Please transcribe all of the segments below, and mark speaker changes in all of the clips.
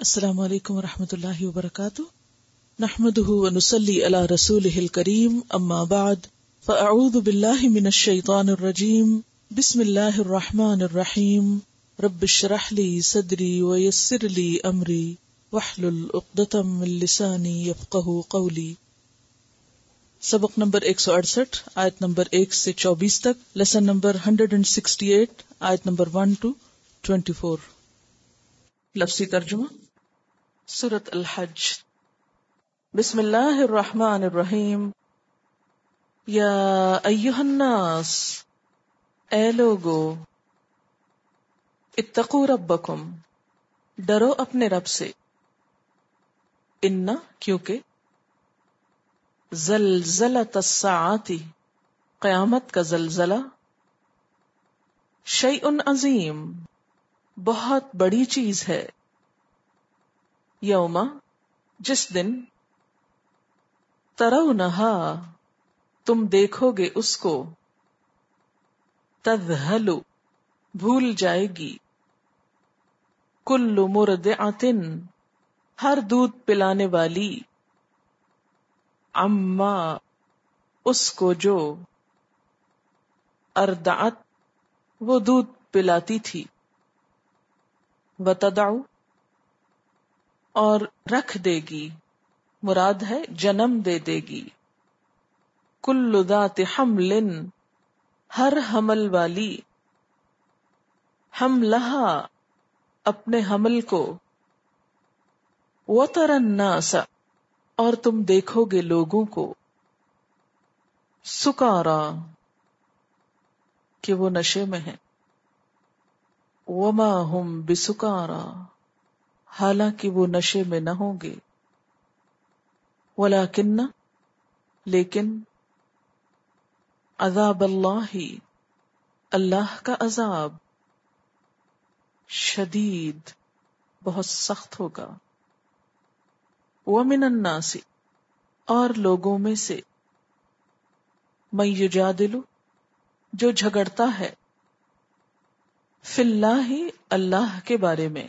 Speaker 1: السلام علیکم ورحمۃ اللہ وبرکاتہ، نحمده ونصلی علی رسوله الکریم، اما بعد فاعوذ باللہ من الشیطان الرجیم، بسم اللہ الرحمن الرحیم، رب اشرح لی صدری ویسر لی امری واحلل عقدۃ من لسانی یفقهوا قولی۔ سبق نمبر 168، آیت نمبر 1 سے 24 تک، لیسن نمبر 168، آیت نمبر 1 to 24۔ لفظی ترجمہ۔ سورۃ الحج۔ بسم اللہ الرحمن الرحیم۔ یا ایہا الناس، اے لوگو، اتقوا ربکم، ڈرو اپنے رب سے، ان کیونکہ زلزلۃ الساعۃ، قیامت کا زلزلہ، شیء عظیم، بہت بڑی چیز ہے، یوم، جس دن، ترونہا، تم دیکھو گے اس کو، تذہل، بھول جائے گی، کل مرضعۃ، ہر دودھ پلانے والی، عما، اس کو جو، ارضعت، وہ دودھ پلاتی تھی، وتضع، اور رکھ دے گی، مراد ہے جنم دے دے گی، کل ذات حمل، ہر حمل والی، حملہا، اپنے حمل کو، وتری الناس، اور تم دیکھو گے لوگوں کو، سکارا، کہ وہ نشے میں ہیں، وما ہم بسکارا، حالانکہ وہ نشے میں نہ ہوں گے، ولیکن، لیکن، عذاب اللہ، اللہ کا عذاب، شدید، بہت سخت ہوگا، ومن الناس، اور لوگوں میں سے، من یجادل، جو جھگڑتا ہے، فی اللہ، اللہ کے بارے میں،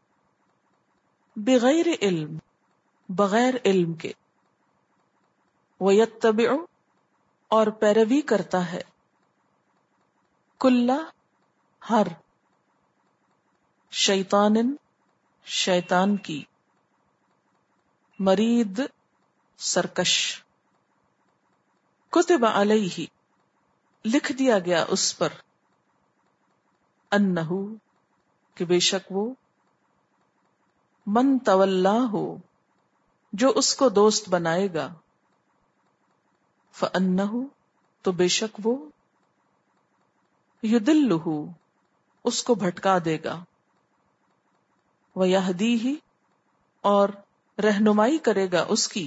Speaker 1: بغیر علم، بغیر علم کے، ویتبع، اور پیروی کرتا ہے، کل، ہر، شیطان، شیطان کی، مرید، سرکش، کتب علیہ، لکھ دیا گیا اس پر، انہو، کہ بے شک وہ، من تولاہ، جو اس کو دوست بنائے گا، فانہ، تو بے شک وہ، یضلہ، اس کو بھٹکا دے گا، ویہدیہ، اور رہنمائی کرے گا اس کی،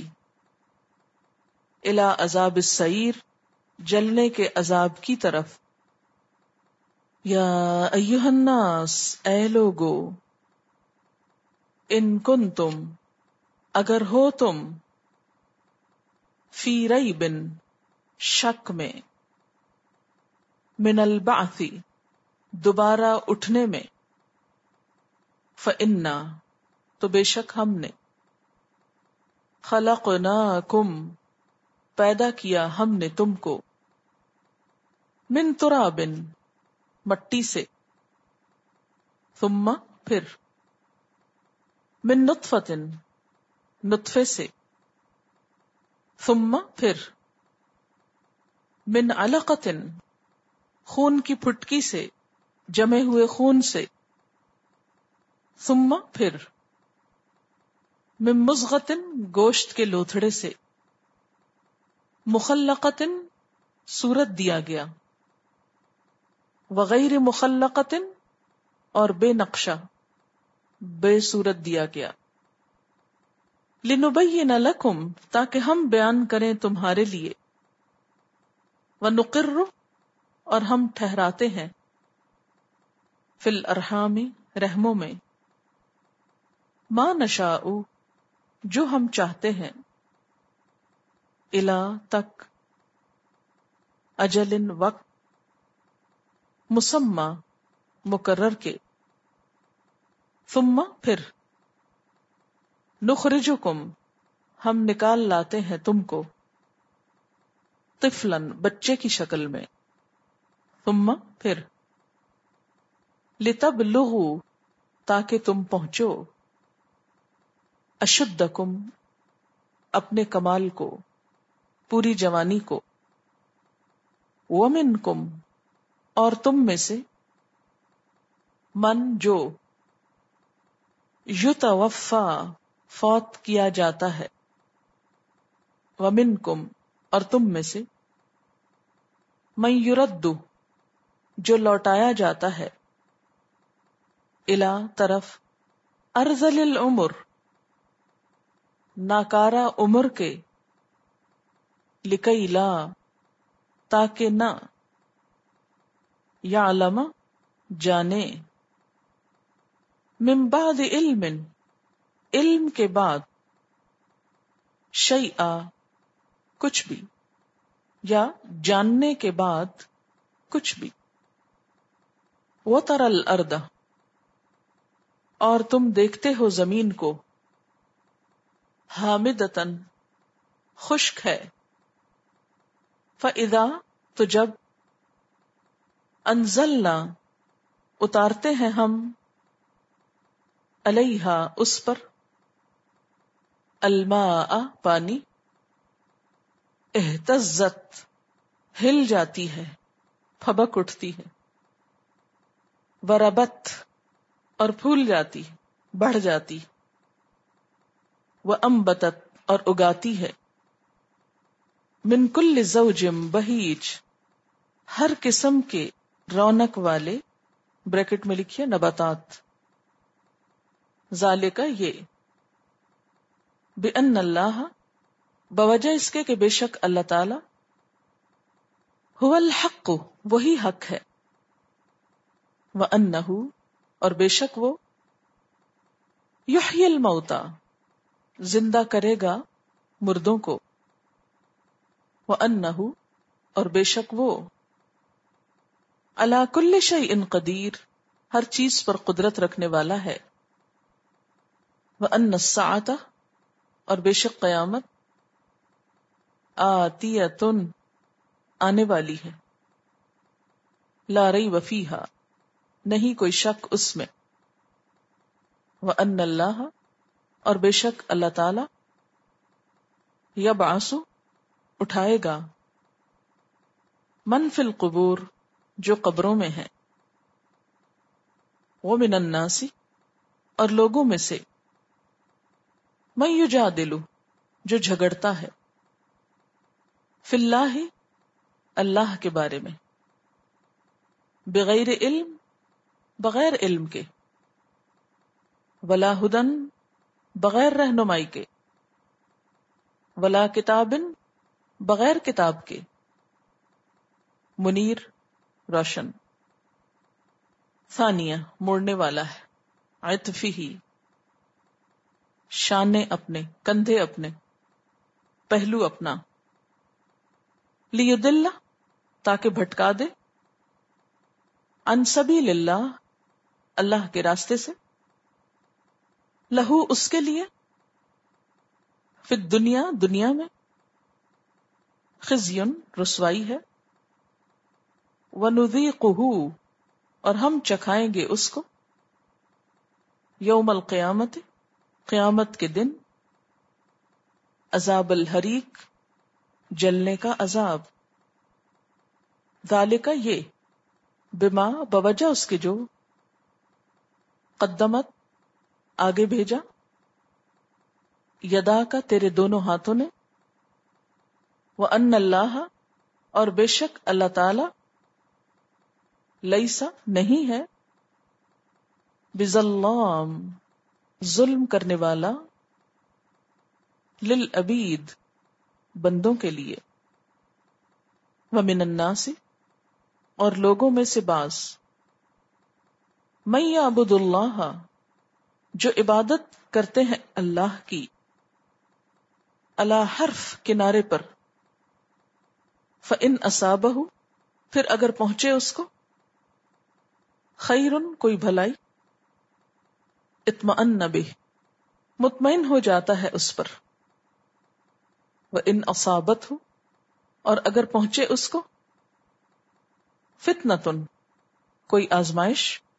Speaker 1: الی عذاب السعیر، جلنے کے عذاب کی طرف۔ یا ایہا الناس، اے لوگو، ان کنتم، اگر ہو تم، فی ریب، شک میں، من البعث، دوبارہ اٹھنے میں، فإنا، تو بے شک ہم نے، خلقناکم، پیدا کیا ہم نے تم کو، من تراب، مٹی سے، ثم، پھر، من نطفۃ، نطفے سے، ثم، پھر، من علقۃ، خون کی پھٹکی سے، جمے ہوئے خون سے، ثم، پھر، من مضغۃ، گوشت کے لوتھڑے سے، مخلقۃ، صورت دیا گیا، وغیر مخلقۃ، اور بے نقشہ، بے صورت دیا گیا، لنبین لکم، تاکہ ہم بیان کریں تمہارے لیے، ونقر، اور ہم ٹھہراتے ہیں، فی الارحام، رحموں میں، ما نشاء، جو ہم چاہتے ہیں، الی، تک، اجل، وقت، مسمی، مقرر کے، ثم، پھر، نخرجکم ہم نکال لاتے ہیں تم کو، طفلاً بچے کی شکل میں، ثم پھر، لتبلغوا تاکہ تم پہنچو، اشدکم اپنے کمال کو، پوری جوانی کو، ومنکم اور تم میں سے، من جو، یتوفا فوت کیا جاتا ہے، ومنکم اور تم میں سے، من یرد جو لوٹایا جاتا ہے، الی طرف، ارذل العمر ناکارہ عمر کے، لکی لا تاکہ نہ، یعلم جانے، من بعد علم علم کے بعد، شیئا کچھ بھی، یا جاننے کے بعد کچھ بھی، وتری الارض اور تم دیکھتے ہو زمین کو، حامدۃً خشک ہے، فَإِذَا تو جب، انزلنا اتارتے ہیں ہم، علیہا اس پر، الماء پانی، اہتزت ہل جاتی ہے، پھبک اٹھتی ہے، وربت اور پھول جاتی، بڑھ جاتی، وانبتت اور اگاتی ہے، من کل زوج بہیج ہر قسم کے رونق والے، بریکٹ میں لکھیے نباتات، ذالک یہ، بأن اللہ بوجہ اس کے کہ بے شک اللہ تعالی، هو الحق وہی حق ہے، وانہ اور بے شک وہ، یحیی الموتى زندہ کرے گا مردوں کو، وانہ اور بے شک وہ، علی کل شیء قدیر ہر چیز پر قدرت رکھنے والا ہے، وان الساعۃ اور بے شک قیامت، آتیۃ آنے والی ہے، لا ریب فیہا نہیں کوئی شک اس میں، وان اللہ اور بے شک اللہ تعالی، یبعث اٹھائے گا، من فی القبور جو قبروں میں ہے، ومن الناس اور لوگوں میں سے، من یجادل جو جھگڑتا ہے، فی اللہ اللہ کے بارے میں، بغیر علم بغیر علم کے، ولا ہدن بغیر رہنمائی کے، ولا کتاب بغیر کتاب کے، منیر روشن، ثانیہ موڑنے والا ہے، عطفہ شانے اپنے، کندھے اپنے، پہلو اپنا، لیدل تاکہ بھٹکا دے، عن سبیل اللہ اللہ کے راستے سے، لہو اس کے لیے، فی الدنیا دنیا میں، خزی رسوائی ہے، ونذیقہ اور ہم چکھائیں گے اس کو، یوم القیامت قیامت کے دن، عذاب الحریق جلنے کا عذاب، ذالک یہ، بما بوجہ اس کے جو، قدمت آگے بھیجا، یدا کا تیرے دونوں ہاتھوں نے، وان اللہ اور بے شک اللہ تعالی، لیسا نہیں ہے، بظلام ظلم کرنے والا، للعبید بندوں کے لیے، ومن الناس اور لوگوں میں سے بعض، من یعبد اللہ جو عبادت کرتے ہیں اللہ کی، علی حرف کنارے پر، فإن اصابہ پھر اگر پہنچے اس کو، خیر کوئی بھلائی، اطمئن بہ مطمئن ہو جاتا ہے اس پر. وَإِنْ أَصَابَتْهُ، اور اگر پہنچے اس کو، فتنتن، کوئی آزمائش،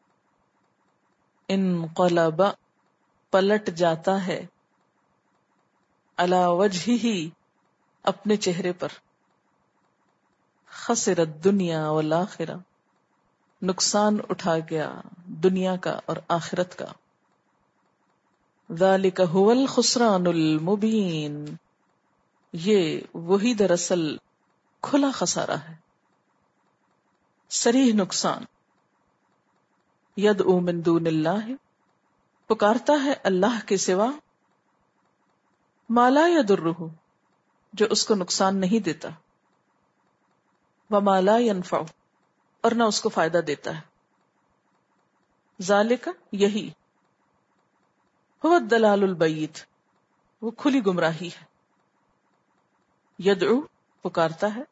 Speaker 1: انقلب، پلٹ جاتا ہے، علی وجہہ، اپنے چہرے پر، خسر الدنیا والآخرہ، نقصان اٹھا گیا دنیا کا اور آخرت کا. ذالک هو الخسران المبین، یہ وہی دراصل کھلا خسارہ ہے، صریح نقصان. یدعو من دون اللہ، پکارتا ہے اللہ کے سوا، ما لا یضرہ، جو اس کو نقصان نہیں دیتا، وما لا ینفع، اور نہ اس کو فائدہ دیتا ہے. ذالک، یہی، هو الضلال البعید، وہ کھلی گمراہی ہے. یدعو، پکارتا ہے،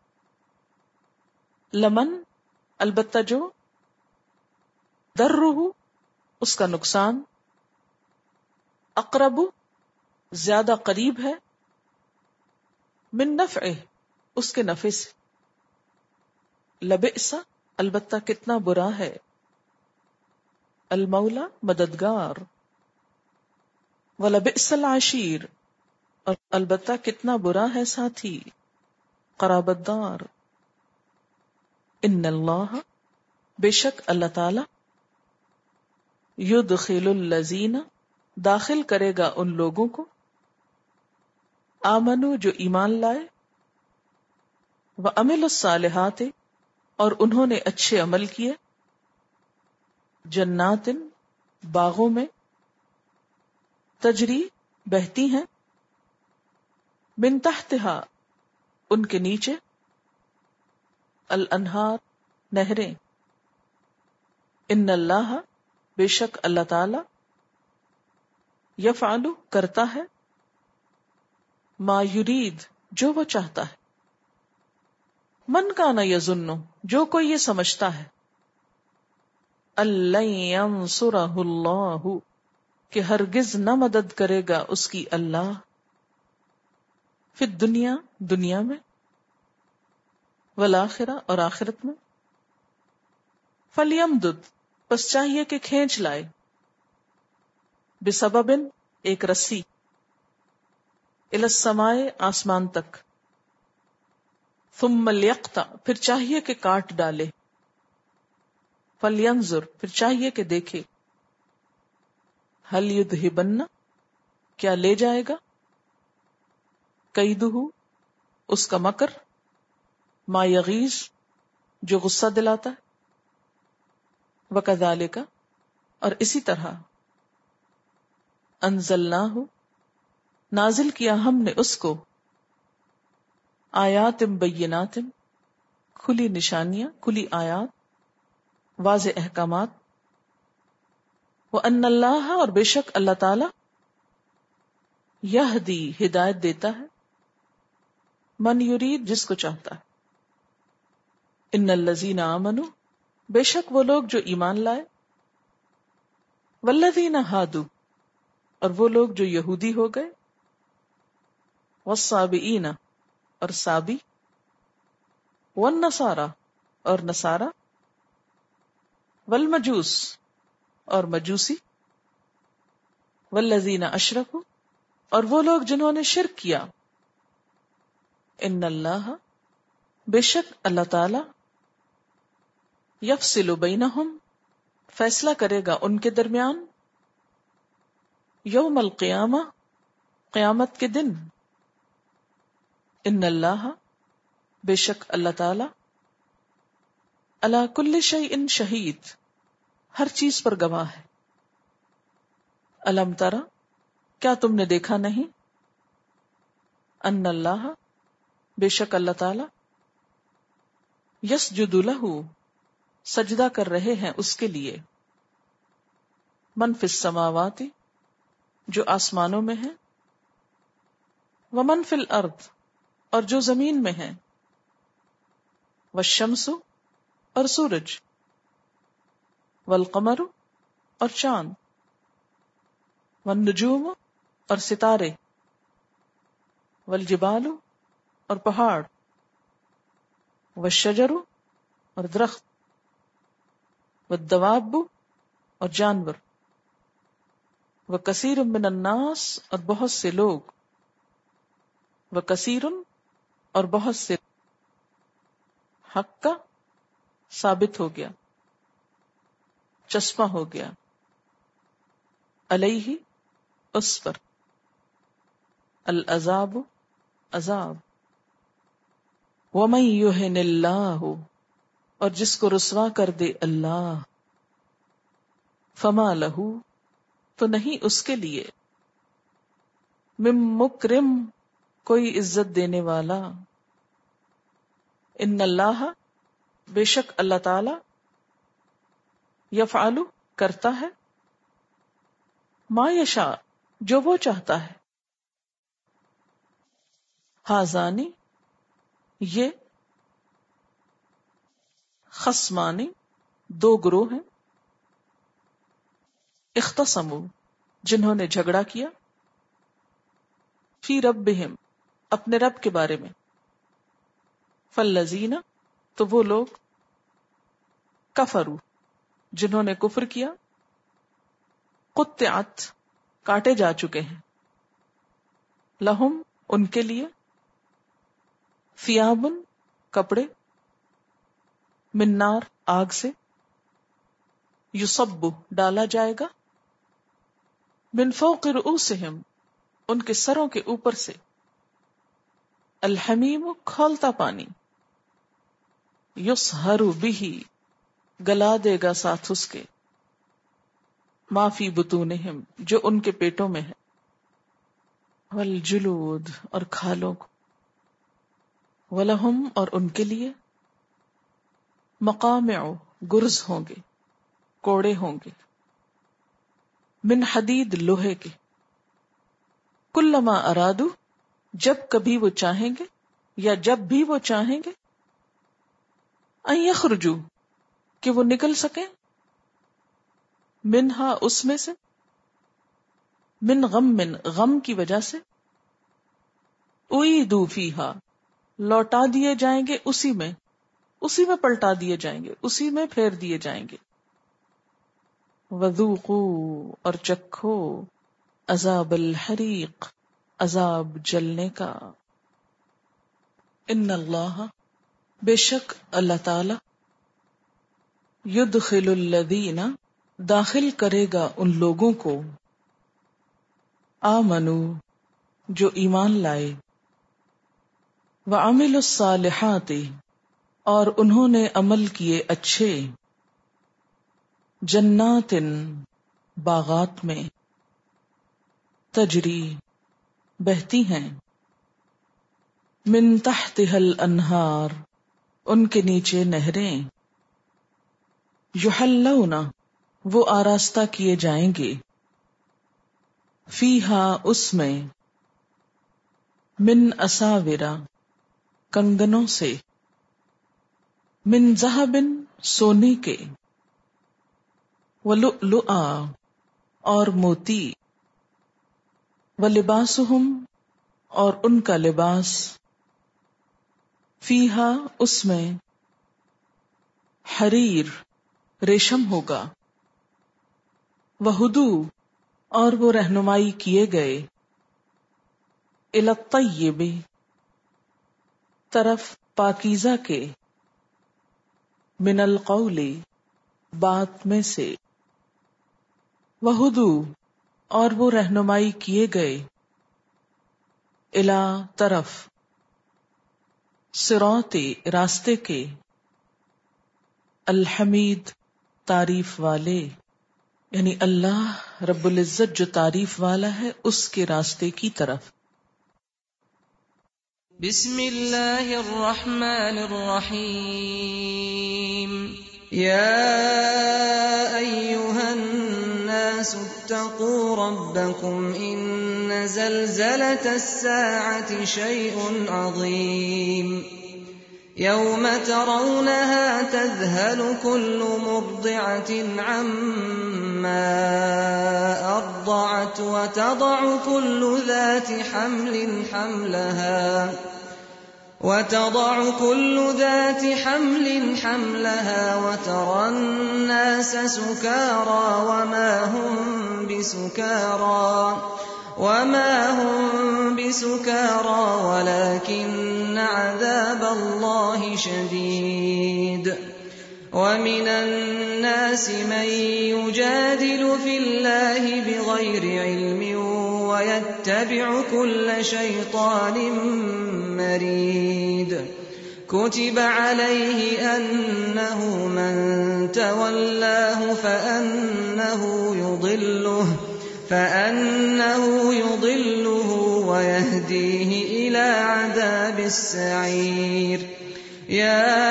Speaker 1: لمن، البتہ جو، درہ، اس کا نقصان، اقرب، زیادہ قریب ہے، من نفعہ، اس کے نفع سے. لبئس، البتہ کتنا برا ہے، المولا، مددگار، ولبئس العشیر، اور البتہ کتنا برا ہے ساتھی، قرابت دار. ان اللہ، بے شک اللہ تعالی، یدخل الذین، داخل کرے گا ان لوگوں کو، آمنو، جو ایمان لائے، وعملوا الصالحات، اور انہوں نے اچھے عمل کیے، جنات، باغوں میں، تجری، بہتی ہیں، من تحتہا، ان کے نیچے، الانہار، نہریں. ان اللہ، بے شک اللہ تعالی، یفعل، کرتا ہے، ما یرید، جو وہ چاہتا ہے. من کان یظن، جو کوئی یہ سمجھتا ہے، لن ینصرہ اللہ، کہ ہرگز نہ مدد کرے گا اس کی اللہ، فی الدنیا، دنیا میں، والآخرہ، اور آخرت میں. فلیمدد، پس چاہیے کہ کھینچ لائے، بسبب، ایک رسی، الی السماء، آسمان تک، ثم لیقطع، پھر چاہیے کہ کاٹ ڈالے، فلینظر، پھر چاہیے کہ دیکھے، هل یذہبن، کیا لے جائے گا، کیدہ، اس کا مکر، ما یغیظ، جو غصہ دلاتا ہے. وکذالک، اور اسی طرح، انزلناہ، نازل کیا ہم نے اس کو، آیات بینات، کھلی نشانیاں، کھلی آیات، واضح احکامات. وان اللہ، اور بے شک اللہ تعالی، یہدی، ہدایت دیتا ہے، من یرید، جس کو چاہتا ہے. ان الذین آمنوا، بے شک وہ لوگ جو ایمان لائے، والذین ہادوا، اور وہ لوگ جو یہودی ہو گئے، والصابئین، اور صابی، والنصارى، اور نصارى، والمجوس، اور مجوسی، والذین اشرکوا، اور وہ لوگ جنہوں نے شرک کیا. ان اللہ، بے شک اللہ تعالی، یفصل بینہم، فیصلہ کرے گا ان کے درمیان، یوم القیامہ، قیامت کے دن. ان اللہ، بے شک اللہ تعالی، علی کل شیء شہید، ہر چیز پر گواہ ہے. الم تری، کیا تم نے دیکھا نہیں، ان اللہ، بے شک اللہ تعالی، یسجد لہ، سجدہ کر رہے ہیں اس کے لیے، من فی السماوات، جو آسمانوں میں ہیں، ومن فی الارض، اور جو زمین میں ہیں، والشمس، اور سورج، والقمر، اور چاند، والنجوم، اور ستارے، والجبال اور پہاڑ، والشجر اور درخت، والدواب اور جانور، وکثیر من الناس اور بہت سے لوگ، وکثیر اور بہت سے، حق کا ثابت ہو گیا، چسپاں ہو گیا، علیہ اس پر، العذاب عذاب، ومن یہن اللہ اور جس کو رسوا کر دے اللہ، فما لہ تو نہیں اس کے لیے، من مکرم کوئی عزت دینے والا، ان اللہ بے شک اللہ تعالی، یفعل کرتا ہے، ما یشاء جو وہ چاہتا ہے، ہازانی یہ، خصمانی دو گروہ ہیں، اختصموا جنہوں نے جھگڑا کیا، فی ربہم اپنے رب کے بارے میں، فالذین تو وہ لوگ، کفروا جنہوں نے کفر کیا، قطعت کاٹے جا چکے ہیں، لہم ان کے لیے، ثیاب کپڑے، من نار آگ سے، یصب ڈالا جائے گا، من فوق رؤوسہم ان کے سروں کے اوپر سے، الحمیم کھولتا پانی، یصہر بہ گلا دے گا ساتھ اس کے، ما فی بطونہم جو ان کے پیٹوں میں ہے، والجلود اور کھالوں کو، ولہم اور ان کے لیے، مقامع گرز ہوں گے، کوڑے ہوں گے، من حدید لوہے کے، کلما ارادو جب کبھی وہ چاہیں گے یا جب بھی وہ چاہیں گے، ان یخرجو کہ وہ نکل سکیں، منہا اس میں سے، من غم کی وجہ سے، اعیدوا فیہا لوٹا دیے جائیں گے اسی میں پلٹا دیے جائیں گے، اسی میں پھیر دیے جائیں گے، وذوقوا اور چکھو، عذاب الحریق عذاب جلنے کا، ان اللہ بے شک اللہ تعالی، یدخل الذین داخل کرے گا ان لوگوں کو، آمنو جو ایمان لائے، وعملوا الصالحات اور انہوں نے عمل کیے اچھے، جنات باغات میں، تجری بہتی ہیں، من تحتها الانہار ان کے نیچے نہریں، یحلون وہ آراستہ کیے جائیں گے، فیہا اس میں، من اساورا کنگنوں سے، من ذہب سونے کے، ولؤلؤا اور موتی، ولباسہم اور ان کا لباس، فیہا اس میں، حریر ریشم ہوگا، وہدو اور وہ رہنمائی کیے گئے، الی الطیب طرف پاکیزہ کے، من القول بات میں سے، وہدو اور وہ رہنمائی کیے گئے، الی طرف، صراط راستے کے، الحمید تعریف والے، یعنی اللہ رب العزت جو تعریف والا ہے اس کے راستے کی طرف۔
Speaker 2: بسم اللہ الرحمن الرحیم، یا ایہا الناس اتقوا ربکم ان زلزلة الساعة شیء عظیم يوم ترونها تذهل كل مرضعة عما أرضعت وتضع كل ذات حمل حملها وترى الناس سكارى وما هم بسكارى ولكن عذاب الله شديد. ومن الناس من يجادل في الله بغير علم ويتبع كل شيطان مريد. كتب عليه أنه من تولاه فأنه يضله ويهديه إلى عذاب السعير. يا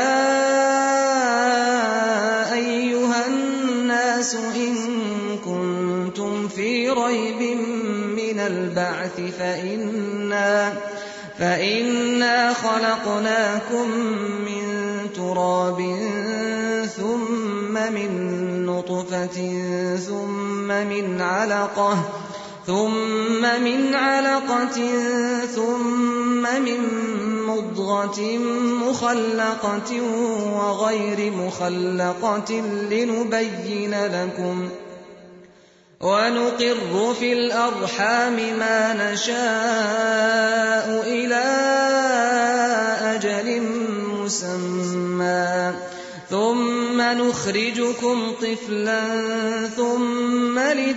Speaker 2: أيها الناس إن كنتم في ريب من البعث فإنا خلقناكم من تراب ثم من نطفة ثم من علقة ثم من مضغة مخلقة وغير مخلقة لنبين لكم ونقر في الأرحام ما نشاء إلى أجل مسمى ثم نخرجكم طفلا ثم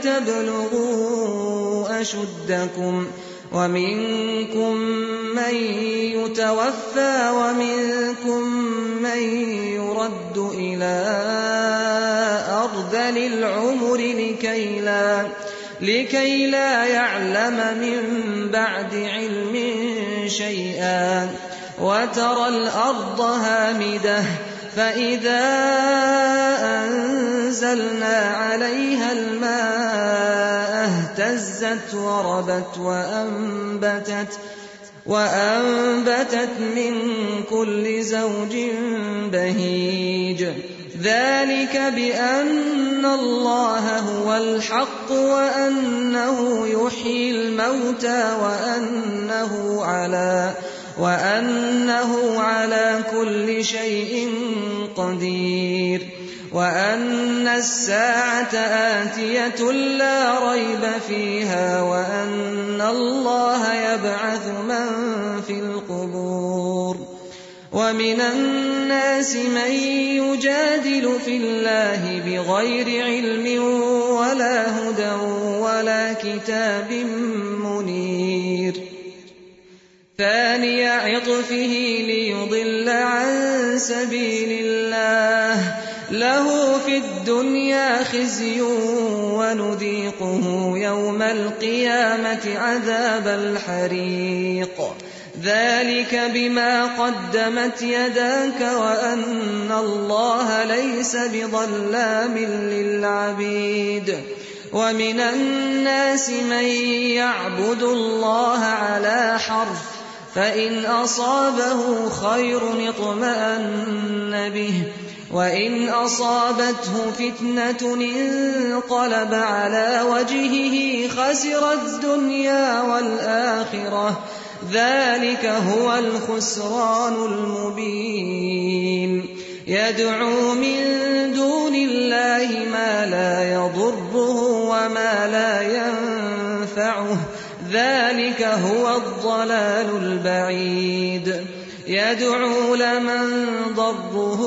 Speaker 2: لتبلغوا أشدكم ومنكم من يتوفى ومنكم من يرد إلى أرذل العمر لكي لا يعلم من بعد علم شيئا. وترى الأرض هامدة فإذا أنزلنا عليها الماء اهتزت وربت وأنبتت من كل زوج بهيج. ذلك بأن الله هو الحق وأنه يحيي الموتى وأنه على كل شيء قدير وأن الساعة آتية لا ريب فيها وأن الله يبعث من في القبور. ومن الناس من يجادل في الله بغير علم ولا هدى ولا كتاب منير. ثاني عطفه ليضل عن سبيل الله له في الدنيا خزي ونذيقه يوم القيامة عذاب الحريق. ذلك بما قدمت يداك وأن الله ليس بظلام للعبيد. ومن الناس من يعبد الله على حرف فإن أصابه خير اطمأن به وإن أصابته فتنة انقلب على وجهه خسر الدنيا والآخرة. ذلك هو الخسران المبين. يدعو من دون الله ما لا يضره وما لا ينفعه. ذلك هو الضلال البعيد. يدعو لمن ضره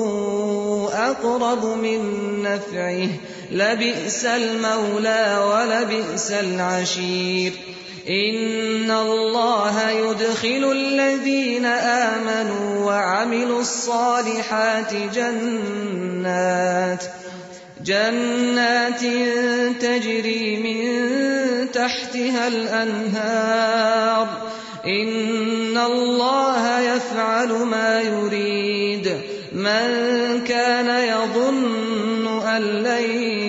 Speaker 2: أقرب من نفعه لبئس المولى ولبئس العشير. إن الله يدخل الذين آمنوا وعملوا الصالحات جنات تجري من تحتها الأنهار. إن الله يفعل ما يريد. من كان يظن أن لن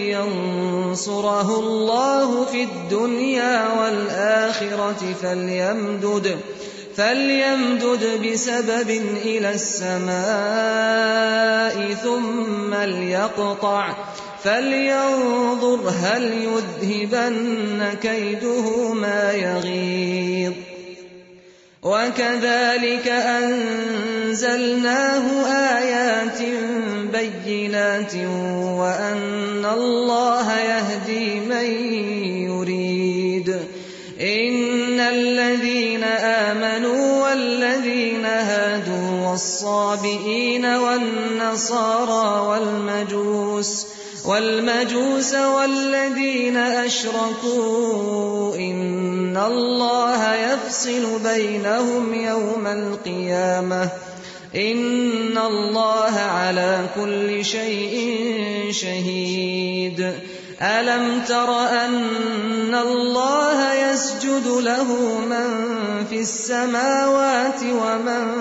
Speaker 2: ينصره الله في الدنيا والآخرة فليمدد بسبب إلى السماء ثم ليقطع فلينظر هل يذهبن كيده ما يغيظ وكذلك أنزلناه آيات بينات وأن الله يهدي من يريد إن الذين آمنوا والذين هادوا والصابئين والنصارى والمجوس والذين أشركوا إن الله يفصل بينهم يوم القيامة إن الله على كل شيء شهيد ألم تر أن الله يسجد له من في السماوات ومن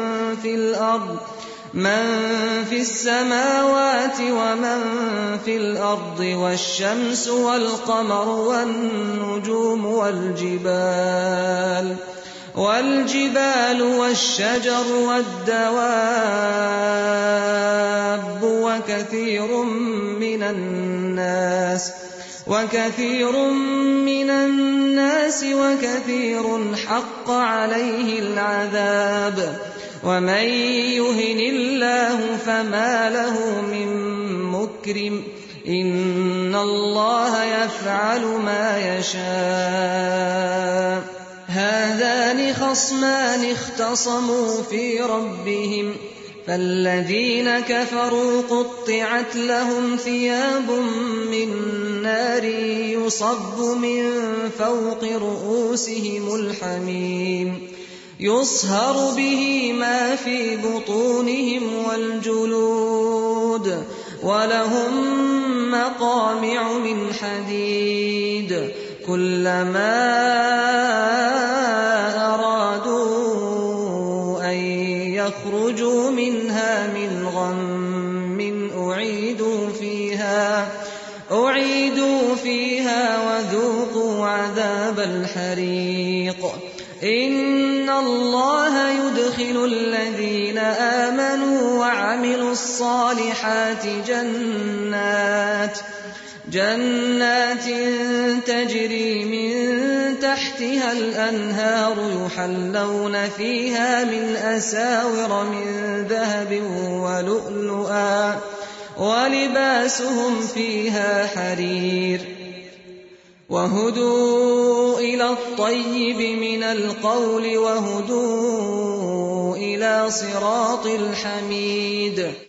Speaker 2: في الأرض والشمس والقمر والنجوم والجبال والشجر والدواب وكثير من الناس وكثير حق عليه العذاب ومن يهن الله فما له من مكرم إن الله يفعل ما يشاء هذان خصمان اختصموا في ربهم فالذين كفروا قطعت لهم ثياب من نار يصب من فوق رؤوسهم الحميم يصهر به ما في بطونهم والجلود ولهم مقامع من حديد كلما أرادوا أن يخرجوا منها من غم أعيدوا فيها وذوقوا عذاب الحريق إن الله يدخل الذين آمنوا وعملوا الصالحات جنات تجري من تحتها الأنهار يحلون فيها من أساور من ذهب ولؤلؤا ولباسهم فيها حرير وهدوا إلى الطيب من القول وهدوا إلى صراط الحميد